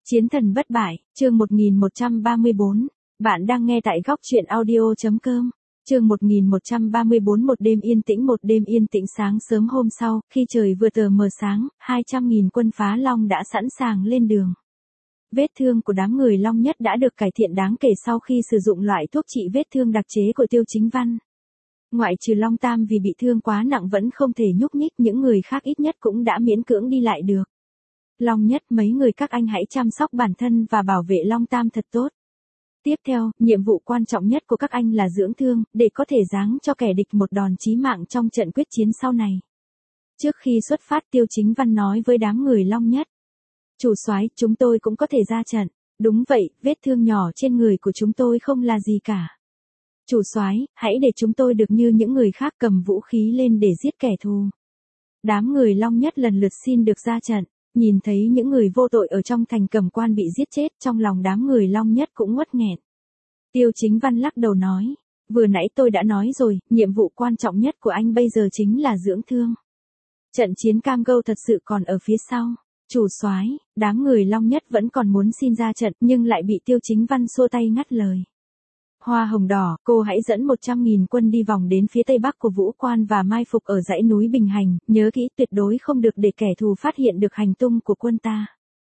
Chiến thần bất bại, chương 1134. Bạn đang nghe tại góc truyện audio.com. Chương 1134. Một đêm yên tĩnh sáng sớm hôm sau, khi trời vừa tờ mờ sáng, 200.000 quân phá Long đã sẵn sàng lên đường. Vết thương của đám người Long Nhất đã được cải thiện đáng kể sau khi sử dụng loại thuốc trị vết thương đặc chế của Tiêu Chính Văn. Ngoại trừ Long Tam vì bị thương quá nặng vẫn không thể nhúc nhích, những người khác ít nhất cũng đã miễn cưỡng đi lại được. Long Nhất, mấy người các anh hãy chăm sóc bản thân và bảo vệ Long Tam thật tốt. Tiếp theo, nhiệm vụ quan trọng nhất của các anh là dưỡng thương, để có thể giáng cho kẻ địch một đòn chí mạng trong trận quyết chiến sau này. Trước khi xuất phát, Tiêu Chính Văn nói với đám người Long Nhất. Chủ soái, chúng tôi cũng có thể ra trận. Đúng vậy, vết thương nhỏ trên người của chúng tôi không là gì cả. Chủ soái, hãy để chúng tôi được như những người khác cầm vũ khí lên để giết kẻ thù. Đám người Long Nhất lần lượt xin được ra trận. Nhìn thấy những người vô tội ở trong thành Cẩm Quan bị giết chết, trong lòng đám người Long Nhất cũng uất nghẹn. Tiêu Chính Văn lắc đầu nói, vừa nãy tôi đã nói rồi, nhiệm vụ quan trọng nhất của anh bây giờ chính là dưỡng thương. Trận chiến Cam Go thật sự còn ở phía sau. Chủ soái, đám người Long Nhất vẫn còn muốn xin ra trận nhưng lại bị Tiêu Chính Văn xua tay ngắt lời. Hoa hồng đỏ, cô hãy dẫn 100.000 quân đi vòng đến phía tây bắc của Vũ Quan và mai phục ở dãy núi Bình Hành, nhớ kỹ tuyệt đối không được để kẻ thù phát hiện được hành tung của quân ta.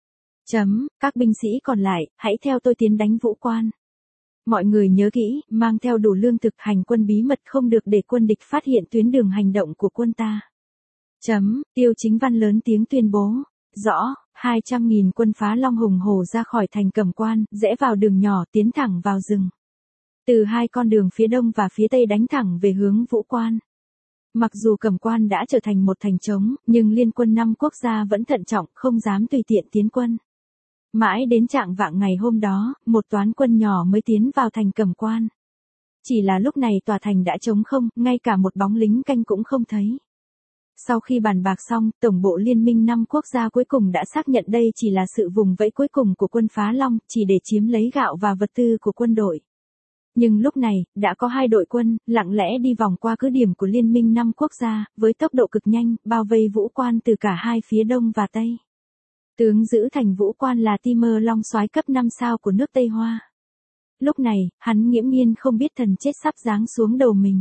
Các binh sĩ còn lại, hãy theo tôi tiến đánh Vũ Quan. Mọi người nhớ kỹ, mang theo đủ lương thực, hành quân bí mật, không được để quân địch phát hiện tuyến đường hành động của quân ta. Tiêu Chính Văn lớn tiếng tuyên bố. Rõ, 200.000 quân phá Long hùng hổ ra khỏi thành Cẩm Quan, rẽ vào đường nhỏ tiến thẳng vào rừng. Từ hai con đường phía đông và phía tây đánh thẳng về hướng Vũ Quan. Mặc dù Cẩm Quan đã trở thành một thành trống, nhưng liên quân 5 quốc gia vẫn thận trọng, không dám tùy tiện tiến quân. Mãi đến chạng vạng ngày hôm đó, một toán quân nhỏ mới tiến vào thành Cẩm Quan. Chỉ là lúc này tòa thành đã trống không, ngay cả một bóng lính canh cũng không thấy. Sau khi bàn bạc xong, Tổng bộ Liên minh 5 quốc gia cuối cùng đã xác nhận đây chỉ là sự vùng vẫy cuối cùng của quân phá Long, chỉ để chiếm lấy gạo và vật tư của quân đội. Nhưng lúc này, đã có 2 đội quân, lặng lẽ đi vòng qua cứ điểm của Liên minh 5 quốc gia, với tốc độ cực nhanh, bao vây Vũ Quan từ cả hai phía đông và tây. Tướng giữ thành Vũ Quan là Timur Long soái cấp 5 sao của nước Tây Hoa. Lúc này, hắn nghiễm nhiên không biết thần chết sắp giáng xuống đầu mình.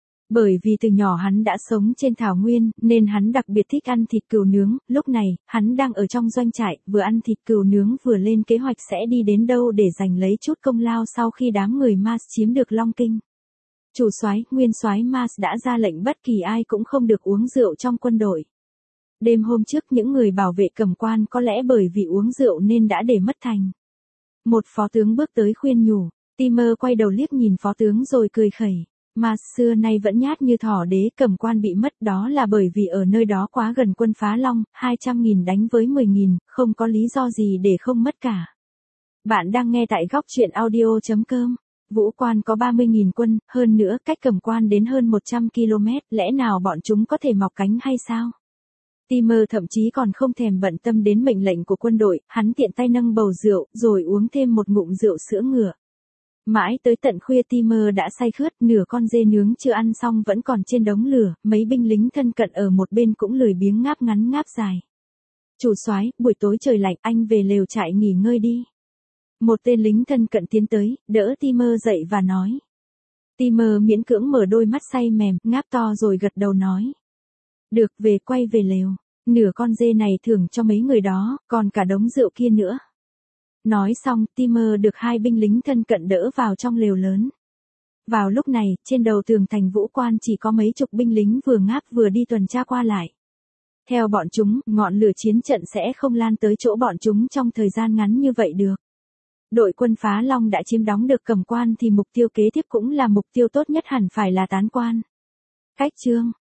Bởi vì từ nhỏ hắn đã sống trên thảo nguyên, nên hắn đặc biệt thích ăn thịt cừu nướng, lúc này, hắn đang ở trong doanh trại, vừa ăn thịt cừu nướng vừa lên kế hoạch sẽ đi đến đâu để giành lấy chút công lao sau khi đám người Mars chiếm được Long Kinh. Chủ soái, nguyên soái Mars đã ra lệnh bất kỳ ai cũng không được uống rượu trong quân đội. Đêm hôm trước những người bảo vệ Cẩm Quan có lẽ bởi vì uống rượu nên đã để mất thành. Một phó tướng bước tới khuyên nhủ, Timur quay đầu liếc nhìn phó tướng rồi cười khẩy. Mà xưa nay vẫn nhát như thỏ đế, Cẩm Quan bị mất đó là bởi vì ở nơi đó quá gần quân phá Long, 200.000 đánh với 10.000, không có lý do gì để không mất cả. Bạn đang nghe tại góc truyện audio.com. Vũ Quan có 30.000 quân, hơn nữa cách Cẩm Quan đến hơn 100 km, lẽ nào bọn chúng có thể mọc cánh hay sao? Timur thậm chí còn không thèm bận tâm đến mệnh lệnh của quân đội, hắn tiện tay nâng bầu rượu, rồi uống thêm một ngụm rượu sữa ngựa. Mãi tới tận khuya Timur đã say khướt, nửa con dê nướng chưa ăn xong vẫn còn trên đống lửa, mấy binh lính thân cận ở một bên cũng lười biếng ngáp ngắn ngáp dài. Chủ soái, buổi tối trời lạnh, anh về lều trại nghỉ ngơi đi. Một tên lính thân cận tiến tới, đỡ Timur dậy và nói. Timur miễn cưỡng mở đôi mắt say mềm, ngáp to rồi gật đầu nói. Được, quay về lều. Nửa con dê này thưởng cho mấy người đó, còn cả đống rượu kia nữa. Nói xong, Timur được 2 binh lính thân cận đỡ vào trong lều lớn. Vào lúc này, trên đầu tường thành Vũ Quan chỉ có mấy chục binh lính vừa ngáp vừa đi tuần tra qua lại. Theo bọn chúng, ngọn lửa chiến trận sẽ không lan tới chỗ bọn chúng trong thời gian ngắn như vậy được. Đội quân phá Long đã chiếm đóng được Cẩm Quan thì mục tiêu kế tiếp cũng là mục tiêu tốt nhất hẳn phải là tán quan. Cách chương